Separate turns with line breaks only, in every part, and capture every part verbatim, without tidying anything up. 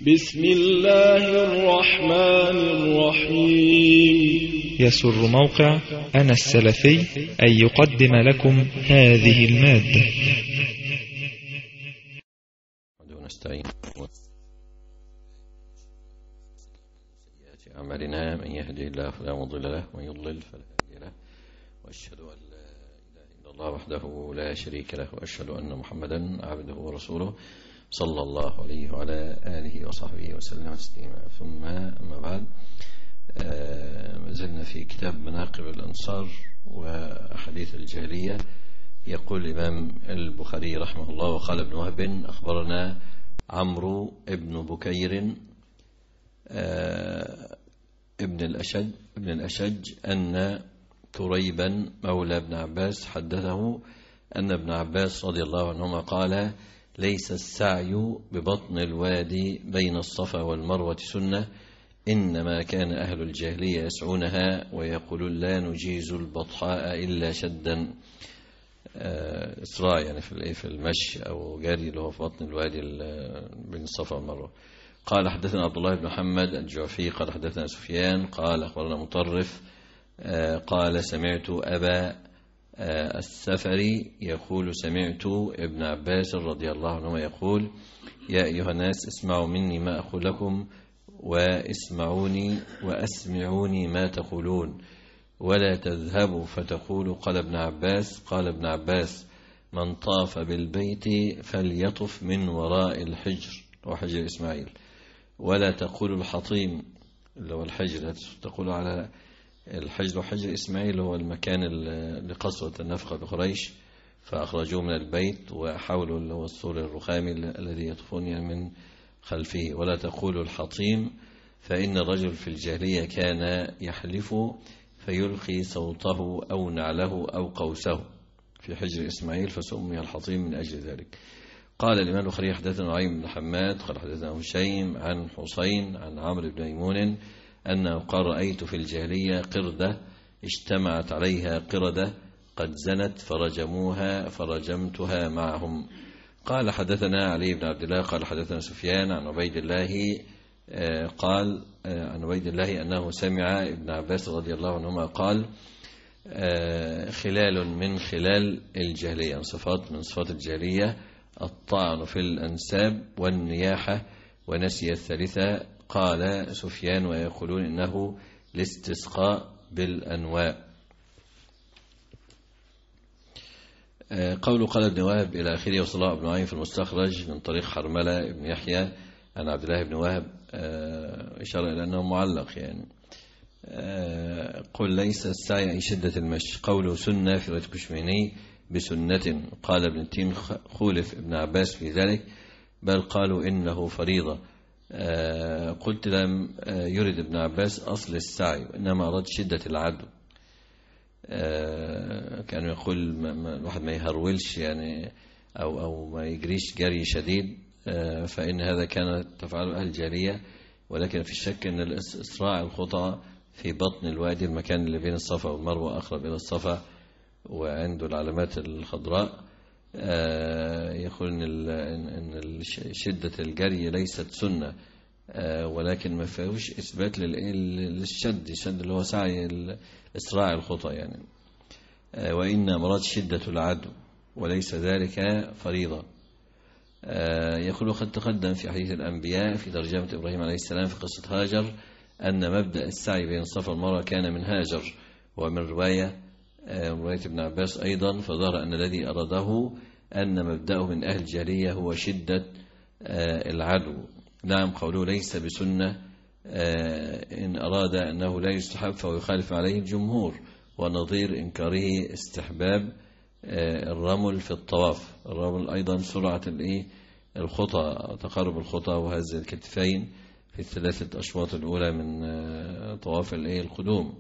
بسم الله الرحمن الرحيم.
يسر موقع أنا السلفي أن يقدم لكم هذه المادة.
ونستعين سيئات أعمالنا، من يهدي الله فلا مضل له ومن يضلل فلا هادي له، وأشهد أن لا إله إلا الله وحده لا شريك له، وأشهد أن محمدا عبده ورسوله صلى الله عليه وعلى آله وصحبه وسلم تسليما. ثم أما بعد، ما زلنا في كتاب مناقب الأنصار وأحاديث الجاهلية. يقول الإمام البخاري رحمه الله: وقال ابن وهب أخبرنا عمرو ابن بكير ابن الأشج ابن الأشج أن تريبا مولى ابن عباس حدثه أن ابن عباس رضي الله عنهما قال: ليس السعي ببطن الوادي بين الصفا والمروة سنة، إنما كان أهل الجاهلية يسعونها ويقولون لا نجيز البطحاء إلا شدا. إسراء يعني في المشي أو جاري اللي هو في بطن الوادي بين الصفا والمروة. قال: حدثنا عبد الله بن محمد الجعفي قال حدثنا سفيان قال أخبرنا مطرف قال سمعت أبا السفري يقول: سمعت ابن عباس رضي الله عنهما يقول: يا أيها الناس اسمعوا مني ما أقول لكم واسمعوني وأسمعوني ما تقولون، ولا تذهبوا فتقولوا قال ابن عباس قال ابن عباس من طاف بالبيت فليطف من وراء الحجر وحجر إسماعيل، ولا تقولوا الحطيم اللي هو الحجر، تقولوا على الحجر وحجر إسماعيل هو المكان اللي قصرت النفقة بقريش فأخرجوه من البيت وحاولوا اللي هو السور الرخامي الذي يطفون من خلفه. ولا تقولوا الحطيم، فإن الرجل في الجاهلية كان يحلف فيلقي صوته أو نعله أو قوسه في حجر إسماعيل فسمي الحطيم من أجل ذلك. قال الإمام البخاري: حدثنا نعيم بن حماد قال حدثنا هشيم عن حسين عن عمرو بن ميمون أنه قال: رأيت في الجاهلية قردة اجتمعت عليها قردة قد زنت فرجموها فرجمتها معهم. قال: حدثنا علي بن عبد الله قال حدثنا سفيان عن عبيد الله قال عن عبيد الله أنه سمع ابن عباس رضي الله عنهما قال: خلال من خلال الجاهلية، صفات من صفات الجاهلية الطعن في الأنساب والنياحة، ونسي الثالثة. قال سفيان: ويقولون إنه الاستسقاء بالأنواء. قوله قال ابن وهب إلى آخره. وصلاح بن عين في المستخرج من طريق حرملة بن يحيى عن عبد الله بن وهب إشارة إلى أنه معلق يعني. قل ليس السعي أي شدة المشي. قوله سنة في رواية كشميني بسنة. قال ابن التين: خولف ابن عباس في ذلك، بل قالوا إنه فريضة. قلت: لم يرد ابن عباس أصل السعي، إنما أراد شدة العدو. كانوا يقول الواحد ما يهرولش يعني أو, أو ما يجريش جري شديد، فإن هذا كان تفعله أهل الجاهلية، ولكن في الشك أن الإسراع الخطى في بطن الوادي المكان اللي بين الصفا والمروة أقرب إلى الصفا وعنده العلامات الخضراء، يقول إن شدة الجري ليست سنة، ولكن ما فيهوش إثبات للشد الشد اللي هو سعي إسراع الخطى يعني. وإن مراد شدة العدو وليس ذلك فريضة. يقول: قد تقدم في حديث الأنبياء في ترجمة إبراهيم عليه السلام في قصة هاجر أن مبدأ السعي بين الصفا والمروة كان من هاجر، ومن رواية رواية ابن عباس أيضا، فظهر أن الذي أراده أن مبدأه من أهل الجاهلية هو شدة العدو. نعم، قوله ليس بسنة إن أراد أنه لا يستحب فهو يخالف عليه الجمهور، ونظير إنكاره استحباب الرمل في الطواف. الرمل أيضا سرعة الخطى، تقارب الخطى وهز الكتفين في الثلاثة أشواط الأولى من طواف القدوم.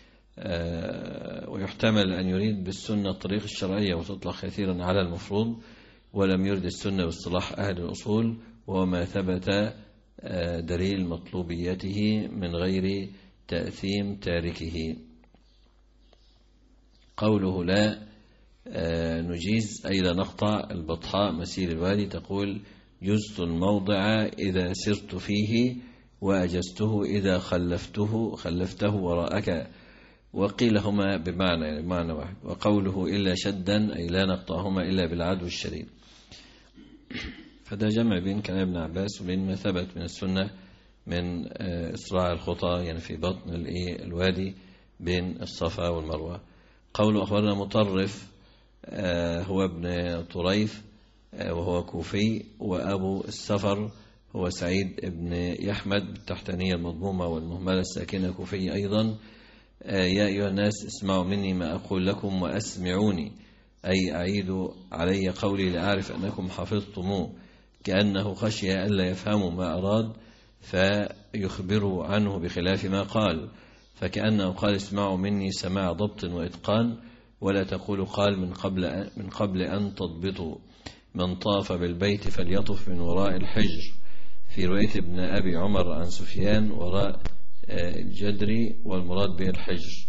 ويحتمل أن يريد بالسنة الطريق الشرعية وتطلق كثيرا على المفروض، ولم يرد السنة باصطلاح أهل الأصول وما ثبت دليل مطلوبيته من غير تأثيم تاركه. قوله لا نجيز أي لا نقطع البطحاء مسير الوادي، تقول جزت الموضع إذا سرت فيه، وأجزته إذا خلفته خلفته وراءك. وقيل هما بمعنى يعني بمعنى واحد. وقوله إلا شدا أي لا نقطعهما إلا بالعدو الشديد. فده جمع بين كلام ابن عباس وبين ما ثبت من السنة من إسراع الخطى يعني في بطن الوادي بين الصفا والمروة. قوله أخبرنا مطرف هو ابن طريف وهو كوفي، وأبو السفر هو سعيد ابن يحمد بالتحتانية المضمومة والمهملة الساكنة كوفي أيضا. يا أيها الناس اسمعوا مني ما أقول لكم وأسمعوني، أي أعيدوا علي قولي لأعرف أنكم حفظتموه، كأنه خشي ألا يفهموا ما أراد فيخبروا عنه بخلاف ما قال، فكأنه قال اسمعوا مني سماع ضبط وإتقان، ولا تقولوا قال من قبل من قبل أن تضبطوا. من طاف بالبيت فليطف من وراء الحجر. في رواية ابن أبي عمر عن سفيان وراء الجدري والمراد به الحجر،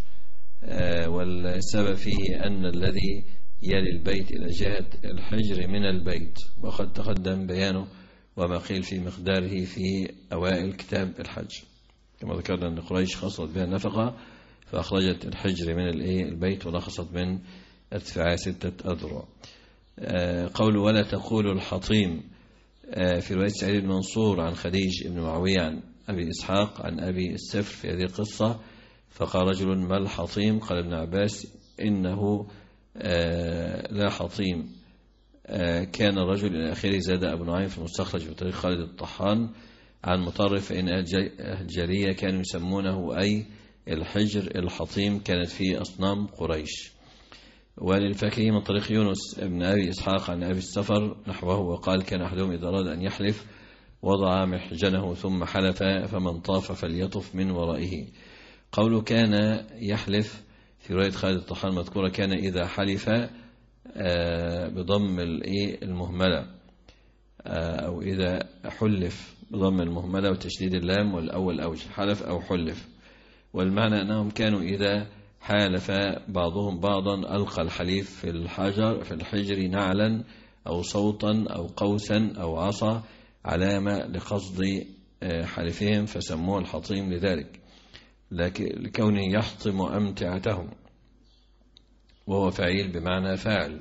والسبب فيه أن الذي يلي البيت إلى جهة الحجر من البيت، وقد تقدم بيانه وما قيل في مقداره في أوائل كتاب الحج. كما ذكرنا أن قريش خصت بها النفقة فأخرجت الحجر من البيت ونقصت من ارتفاع ستة أذرع. قول ولا تقول الحطيم في رواية سعيد بن منصور عن خديج بن معاوية عن أبي إسحاق عن أبي السفر في هذه القصة، فقال رجل ما الحطيم؟ قال ابن عباس إنه لا حطيم. كان الرجل إلى آخره. زاد أبو نعيم في المستخرج في طريق خالد الطحان عن مطرف فإن الجرية كانوا يسمونه أي الحجر الحطيم، كانت فيه أصنام قريش. وللفكري من طريق يونس ابن أبي إسحاق عن أبي السفر نحوه، وقال كان أحدهم إذا أراد أن يحلف وضع محجنه ثم حلف، فمن طاف فليطف من ورائه. قوله كان يحلف في رواية خالد الطحان مذكورة كان إذا حلف بضم المهملة، أو إذا حلف بضم المهملة وتشديد اللام والأول أوجه حلف أو حلف. والمعنى أنهم كانوا إذا حالف بعضهم بعضا ألقى الحليف في الحجر في الحجر نعلا أو صوتا أو قوسا أو عصا علامة لقصد حلفهم، فسموه الحطيم لذلك لكونه يحطم أمتعتهم، وهو فعيل بمعنى فاعل.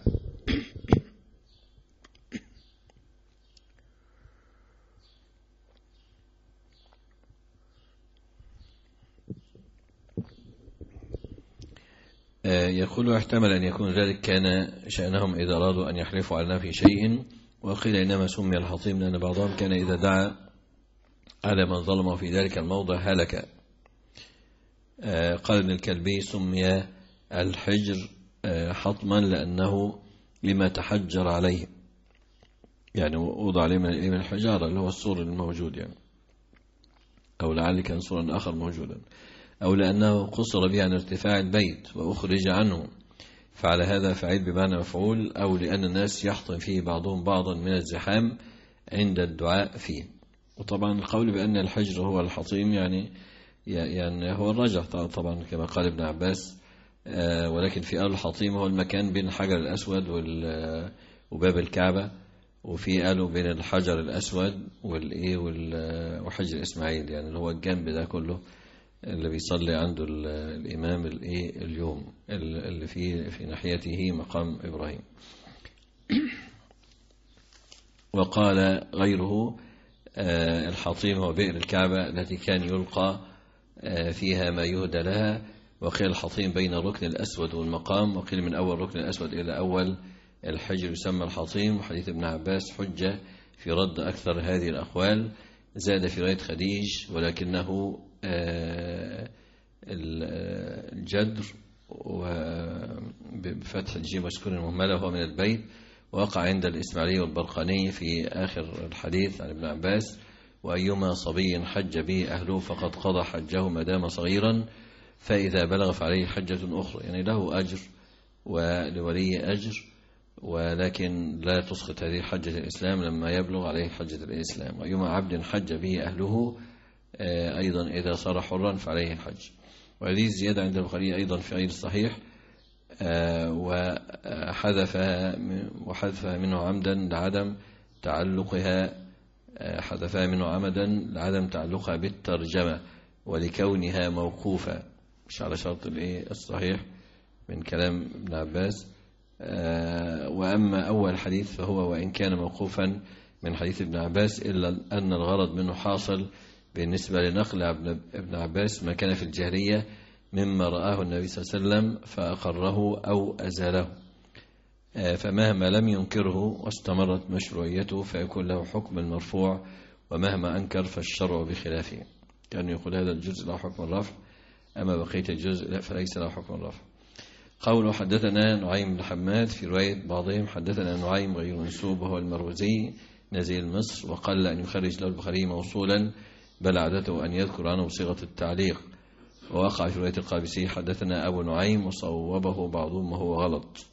يقول احتمل أن يكون ذلك كان شأنهم إذا أرادوا أن يحلفوا على نفي شيء، وقيل إنما سمي الحطيم لأن بعضهم كان إذا دعا على من ظلمه في ذلك الموضع هلك. قال ابن الكلبي سمي الحجر حطما لأنه لما تحجر عليه، يعني وضع عليه من الحجارة اللي هو السور الموجود يعني، أو لعل كان سورا آخر موجودا، أو لأنه قصر به عن ارتفاع البيت وأخرج عنه، فعلى هذا فعيل بمعنى مفعول، أو لأن الناس يحطم فيه بعضهم بعضا من الزحام عند الدعاء فيه. وطبعا القول بأن الحجر هو الحطيم يعني يعني هو الرجح طبعا كما قال ابن عباس، ولكن في قالوا الحطيم هو المكان بين الحجر الأسود وباب الكعبة، وفي قالوا بين الحجر الأسود والإيه وحجر إسماعيل، يعني اللي هو الجنب ده كله اللي بيصلي عنده الإمام الإيه اليوم اللي في في ناحيته مقام إبراهيم. وقال غيره الحطيم هو بئر الكعبة التي كان يلقى فيها ما يهدى لها، وقيل الحطيم بين الركن الأسود والمقام، وقيل من أول ركن الأسود إلى أول الحجر يسمى الحطيم. وحديث ابن عباس حجة في رد أكثر هذه الأقوال. زاد في رواية خديج ولكنه الجدر وبفتح الجيم وسكون المهملة وهو من البيت، وقع عند الإسماعيلي والبرقاني في آخر الحديث عن ابن عباس وأيما صبي حج به أهله فقد قضى حجه ما دام صغيرا، فإذا بلغ فعليه حجة أخرى، يعني له أجر ولولي أجر، ولكن لا تسقط هذه حجة الإسلام لما يبلغ عليه حجة الإسلام. وأيما عبد حج به أهله أيضا إذا صار حرا فعليه الحج. وهذه الزيادة عند البخاري أيضا في غير الصحيح، وحذف وحذف منه عمدا لعدم تعلقها حذفها منه عمدا لعدم تعلقها بالترجمة ولكونها موقوفة، مش على شرط الايه الصحيح من كلام ابن عباس. وأما أول حديث فهو وإن كان موقوفا من حديث ابن عباس إلا أن الغرض منه حاصل بالنسبة لنقل ابن عباس ما كان في الجاهلية مما رآه النبي صلى الله عليه وسلم فأقره أو أزاله، فمهما لم ينكره واستمرت مشروعيته فيكون له حكم المرفوع، ومهما أنكر فالشرع بخلافه. كان يقول هذا الجزء له حكم الرفع، أما بقية الجزء فليس له حكم الرفع. قوله حدثنا نعيم بن حماد، في رواية بعضهم حدثنا نعيم غير منسوب وهو المروزي نزيل مصر، وقل أن يخرج له البخاري موصولا، بل عادته أن يذكر عنه بصيغة التعليق. ووقع في رواية القابسي حدثنا أبو نعيم، وصوبه بعضهم وهو غلط،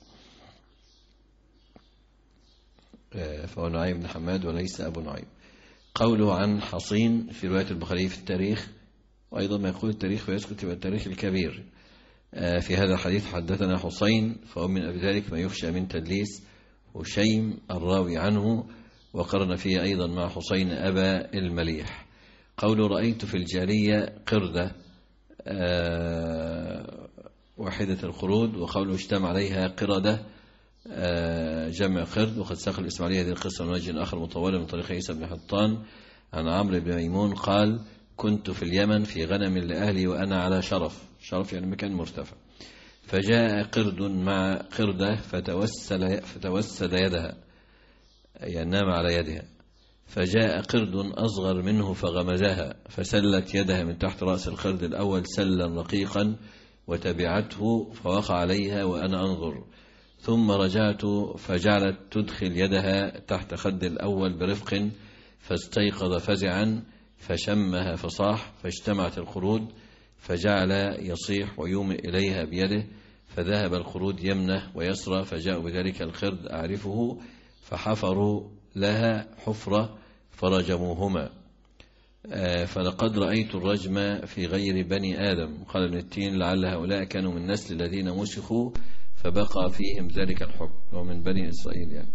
فهو نعيم بن حماد وليس أبو نعيم. قوله عن حصين في رواية البخاري في التاريخ، وأيضا ما يقول التاريخ فيسكت يبقى التاريخ الكبير. في هذا الحديث حدثنا حصين، فهو من ذلك ما يخشى من تدليس هشيم الراوي عنه، وقرن فيه أيضا مع حصين أبا المليح. قوله رأيت في الجارية قردة واحدة القرود، وقوله اجتمع عليها قردة جمع قرد. وقد ساق الإسماعيلي هذه القصة من وجه آخر مطولة من طريق عيسى بن حطان عن عمرو بن ميمون قال كنت في اليمن في غنم لأهلي وأنا على شرف، شرف يعني مكان مرتفع، فجاء قرد مع قردة فتوسل فتوسد يدها، يعني نام على يدها، فجاء قرد أصغر منه فغمزها، فسلت يدها من تحت رأس القرد الأول سلا رقيقا وتبعته فوقع عليها وأنا أنظر، ثم رجعت فجعلت تدخل يدها تحت خد الأول برفق، فاستيقظ فزعا فشمها فصاح، فاجتمعت القرود فجعل يصيح ويومئ إليها بيده، فذهب القرود يمنه ويسرى، فجاءوا بذلك القرد أعرفه فحفروا لها حفرة فرجموهما. فلقد رأيت الرجم في غير بني آدم. قال ابن التين لعل هؤلاء كانوا من نسل الذين مسخوا فبقى فيهم ذلك الحكم، ومن بني إسرائيل يعني.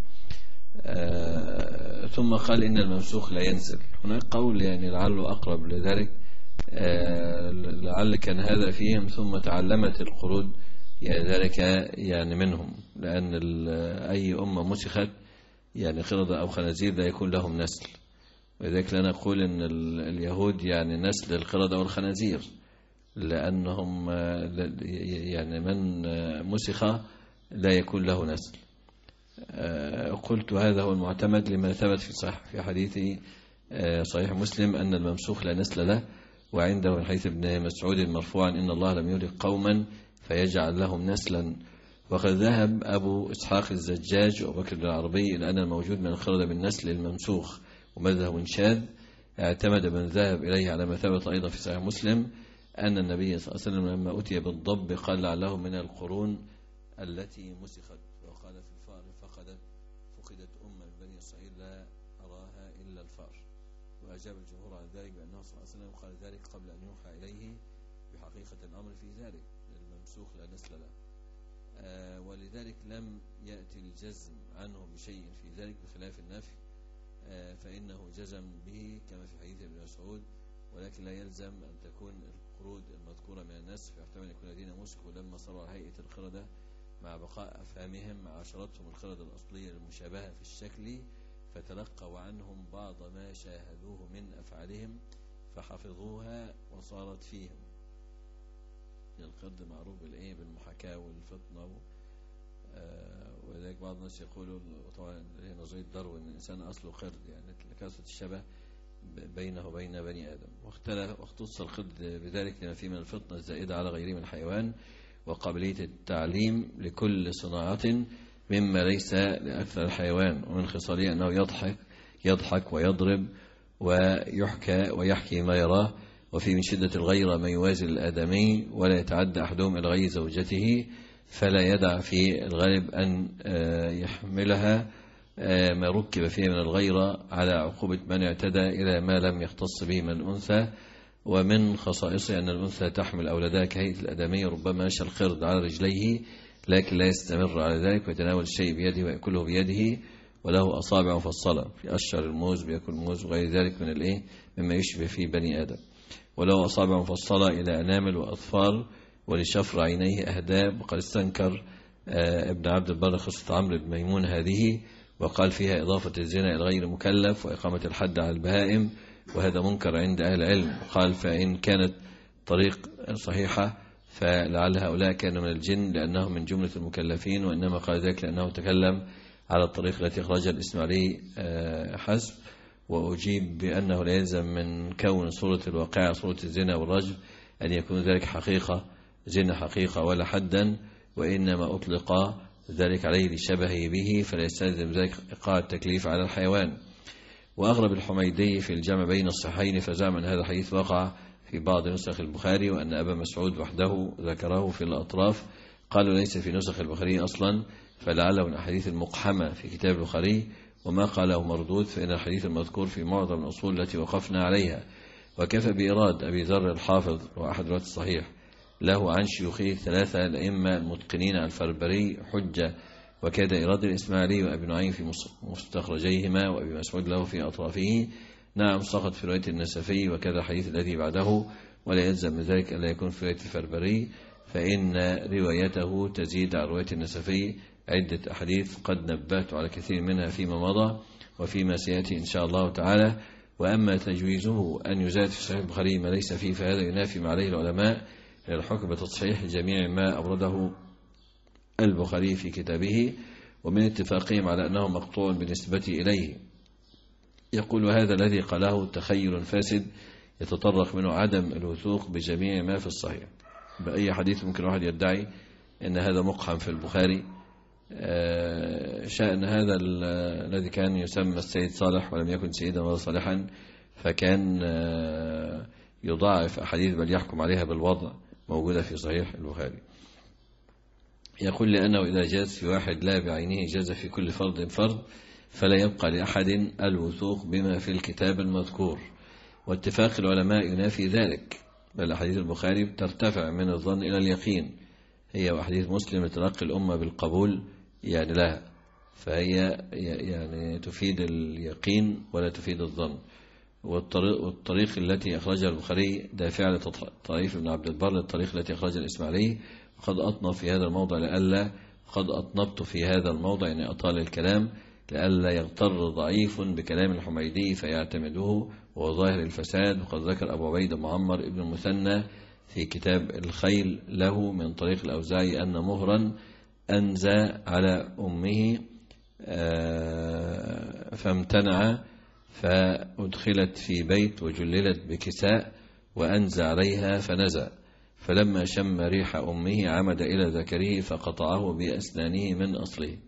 آه ثم قال إن الممسوخ لا ينزل. هناك قول يعني لعله أقرب لذلك، آه لعل كان هذا فيهم ثم تعلمت القرود يعني ذلك يعني منهم، لأن أي أمة مسخت يعني قردة أو خنازير لا يكون لهم نسل، ولذلك لا نقول إن اليهود يعني نسل القردة والخنازير، لأنهم يعني من مسخ لا يكون له نسل. قلت هذا هو المعتمد لما ثبت في صحيح في حديث صحيح مسلم أن الممسوخ لا نسل له، وعنده من حديث ابن مسعود مرفوعا إن الله لم يهلك قوما فيجعل لهم نسلا. وقد ذهب أبو إسحاق الزجاج وبكر بن العربي إلى أن الموجود من القردة بالنسل الممسوخ، ومذهب شاذ اعتمد من ذهب إليه على ما ثبت أيضا في صحيح مسلم أن النبي صلى الله عليه وسلم لما أتي بالضب قال لعله من القرون التي مسخت، وقال في الفأر فقدت فقدت أمة من بني إسرائيل لا أراها إلا الفأر. وأجاب الجمهور عن ذلك بأنه صلى الله عليه وسلم قال ذلك قبل أن يوحى إليه بحقيقة الأمر في ذلك، الممسوخ لا نسل له. آه ولذلك لم يأتي الجزم عنه بشيء في ذلك بخلاف النفي، آه فإنه جزم به كما في حديث ابن مسعود، ولكن لا يلزم أن تكون القرود المذكورة من النسل، فيحتمل أن يكون الذين مسكوا لما صاروا على هيئة القردة مع بقاء أفهامهم مع عشرتهم القردة الأصلية المشابهة في الشكل، فتلقوا عنهم بعض ما شاهدوه من أفعالهم فحفظوها وصارت فيهم. القرد معروف بالإيه بالمحاكاة والفطنة، آه ولذلك بعض الناس يقولوا طبعا نظرية داروين أن الإنسان أصله قرد، يعني لكثرة الشبه بينه وبين بني آدم. واختلف واختص القرد بذلك لما فيه من الفطنة الزائدة على غيره من الحيوان، وقابلية التعليم لكل صناعة مما ليس لأكثر الحيوان، ومن خصاله أنه يضحك يضحك ويضرب ويحكى ويحكي ما يراه، وفي من شدة الغيرة ما يوازي الآدمي، ولا يتعدى أحدهم إلى غي زوجته، فلا يدع في الغالب أن يحملها ما ركب فيه من الغيرة على عقوبة من اعتدى إلى ما لم يختص به من الأنثى. ومن خصائصه أن الأنثى تحمل أولادها كهيئة الآدمي، ربما مشى القرد على رجليه لكن لا يستمر على ذلك، ويتناول الشيء بيده ويأكله بيده، وله أصابع مفصلة، في أشهر الموز بيأكل موز وغير ذلك من الإيه مما يشبه فيه بني آدم، وله أصابع مفصلة إلى أنامل وأظفار، ولشفر عينيه أهداب. وقد استنكر ابن عبد البر قصة عمرو بن ميمون هذه، وقال فيها إضافة الزنا إلى غير مكلف وإقامة الحد على البهائم، وهذا منكر عند أهل العلم. قال فإن كانت طريق صحيحة فلعل هؤلاء كانوا من الجن لأنهم من جملة المكلفين، وإنما قال ذلك لأنه تكلم على الطريق التي أخرجها الإسماعيلي حسب. وأجيب بأنه لا يلزم من كون صورة الواقعة صورة الزنا والرجم أن يكون ذلك حقيقة زنا حقيقة ولا حدا، وإنما أطلق ذلك عليه لشبهه به، فلا يستلزم ذلك إيقاع التكليف على الحيوان. وأغرب الحميدي في الجمع بين الصحيحين فزعم أن هذا الحديث وقع في بعض نسخ البخاري، وأن أبا مسعود وحده ذكره في الأطراف. قالوا ليس في نسخ البخاري أصلا، فلعله من أحاديث المقحمة في كتاب البخاري، وما قاله مردود، فإن الحديث المذكور في معظم الأصول التي وقفنا عليها. وكفى بإيراد أبي ذر الحافظ وأحد رواة الصحيح له عن شيوخه الثلاثة الأئمة المتقنين الفربري حجة، وكاد إيراد الإسماعيلي وأبي نعيم في مستخرجيهما، وأبي مسعود له في أطرافه. نعم سقط في رواية النسفي، وكذا الحديث الذي بعده، ولا يلزم من ذلك ألا يكون في رواية الفربري، فإن روايته تزيد على رواية النسفي عدة أحاديث قد نبهت على كثير منها فيما مضى وفيما سيأتي إن شاء الله تعالى. وأما تجويزه أن يزاد في صحيح البخاري ما ليس فيه فهذا ينافي ما عليه العلماء إلى الحكم بتصحيح جميع ما أورده البخاري في كتابه، ومن اتفاقهم على أنه مقطوع بالنسبة إليه. يقول هذا الذي قاله تخيل فاسد يتطرق منه عدم الوثوق بجميع ما في الصحيح. بأي حديث ممكن واحد يدعي أن هذا مقحم في البخاري. شأن هذا الذي كان يسمى السيد صالح ولم يكن سيدا ولا صالحا، فكان يضاعف أحاديث بل يحكم عليها بالوضع موجودة في صحيح البخاري. يقول لأنه إذا جاز في واحد لا بعينه جاز في كل فرد فرد، فلا يبقى لأحد الوثوق بما في الكتاب المذكور. واتفاق العلماء ينافي ذلك، بل أحاديث البخاري ترتفع من الظن إلى اليقين، هي وأحاديث مسلم تلقي الأمة بالقبول يعني لها، فهي يعني تفيد اليقين ولا تفيد الظن. والطريق, والطريق التي أخرجها البخاري دافع لطريف بن عبد البر للطريق التي أخرجها الإسماعيلي. قد أطنب في هذا الموضع لألا قد أطنبت في هذا الموضع يعني أطال الكلام لألا يغتر ضعيف بكلام الحميدي فيعتمده وهو ظاهر الفساد. وقد ذكر أبو عبيد معمر ابن المثنى في كتاب الخيل له من طريق الأوزاعي أن مهرا أنزى على أمه فامتنع فأدخلت في بيت وجللت بكساء وأنزى عليها فنزى، فلما شم ريح أمه عمد إلى ذكره فقطعه بأسنانه من أصله.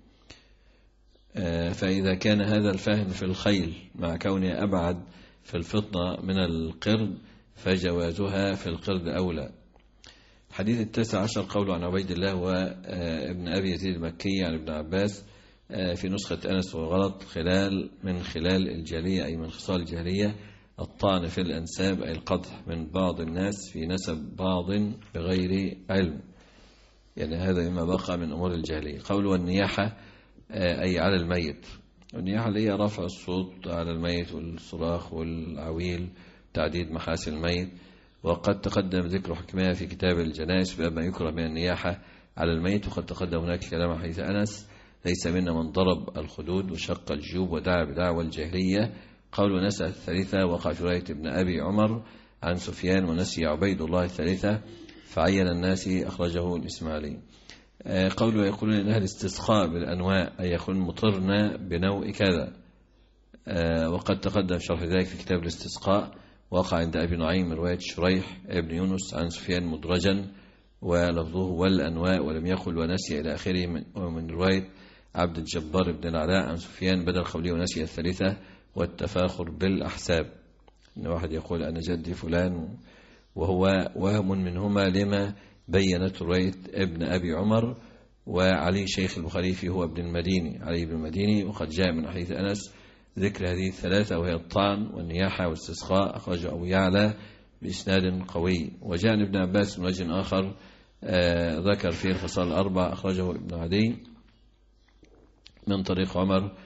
فإذا كان هذا الفهم في الخيل مع كونه أبعد في الفطنة من القرد فجوازها في القرد أولى. الحديث التاسع عشر قوله عن عبيد الله وابن أبي يزيد المكي عن ابن عباس في نسخة أنس وغلط خلال من خلال الجاهلية أي من خصال الجاهلية الطعن في الأنساب أي القدح من بعض الناس في نسب بعض بغير علم، يعني هذا مما بقى من أمور الجاهلية. قوله النياحة أي على الميت، النياحة اللي هي رفع الصوت على الميت والصراخ والعويل تعديد محاسن الميت. وقد تقدم ذكر حكمها في كتاب الجنائز باب ما يكره من النياحة على الميت. وقد تقدم هناك كلام حديث أنس ليس منا من ضرب الخدود وشق الجيوب ودعا بدعوى الجاهلية. قول نسى الثالثة وقع في رواية ابن أبي عمر عن سفيان ونسي عبيد الله الثالثة فعين الناس أخرجه الإسماعيلي. قوله يقولون إنها الاستسقاء بالأنواع أي يكون مطرنا بنوع كذا. وقد تقدم شرح ذلك في كتاب الاستسقاء وقع عند أبي نعيم رواية شريح ابن يونس عن سفيان مدرجا ولفظه والأنواع ولم يقل ونسي إلى آخره من, ومن رواية عبد الجبار بن العلاء عن سفيان بدل قوله ونسي الثالثة والتفاخر بالأحساب، إن واحد يقول أنا جدي فلان وهو وهم منهما لما بينت رواية ابن أبي عمر. وعلي شيخ البخاري فيه هو ابن المديني علي بن المديني. وقد جاء من حديث أنس ذكر هذه الثلاثة وهي الطعن والنياحة والاستسقاء أخرجه أبو يعلى بإسناد قوي. وجاء ابن عباس من وجه آخر آه ذكر فيه الخصال الأربع أخرجه ابن عدي من طريق عمر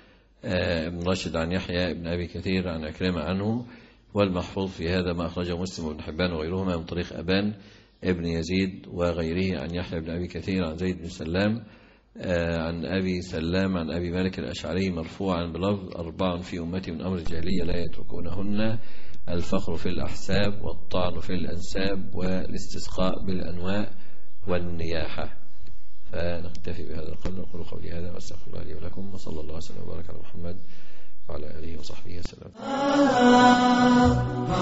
ابن راشد عن يحيى ابن أبي كثير عن عكرمة عنه. والمحفوظ في هذا ما أخرجه مسلم وابن حبان وغيرهما من طريق أبان ابن يزيد وغيره عن يحيى بن أبي كثير عن زيد بن سلام عن أبي سلام عن أبي مالك الأشعري مرفوعا بلفظ أربع في أمتي من أمر الجاهلية لا يتركونهن: الفخر في الأحساب، والطعن في الأنساب، والاستسقاء بالأنواء، والنياحة. فنكتفي بهذا القدر. أقول قولي هذا واستغفر الله لي ولكم، وصلى الله وسلم وبارك على محمد وعلى آله وصحبه وسلم.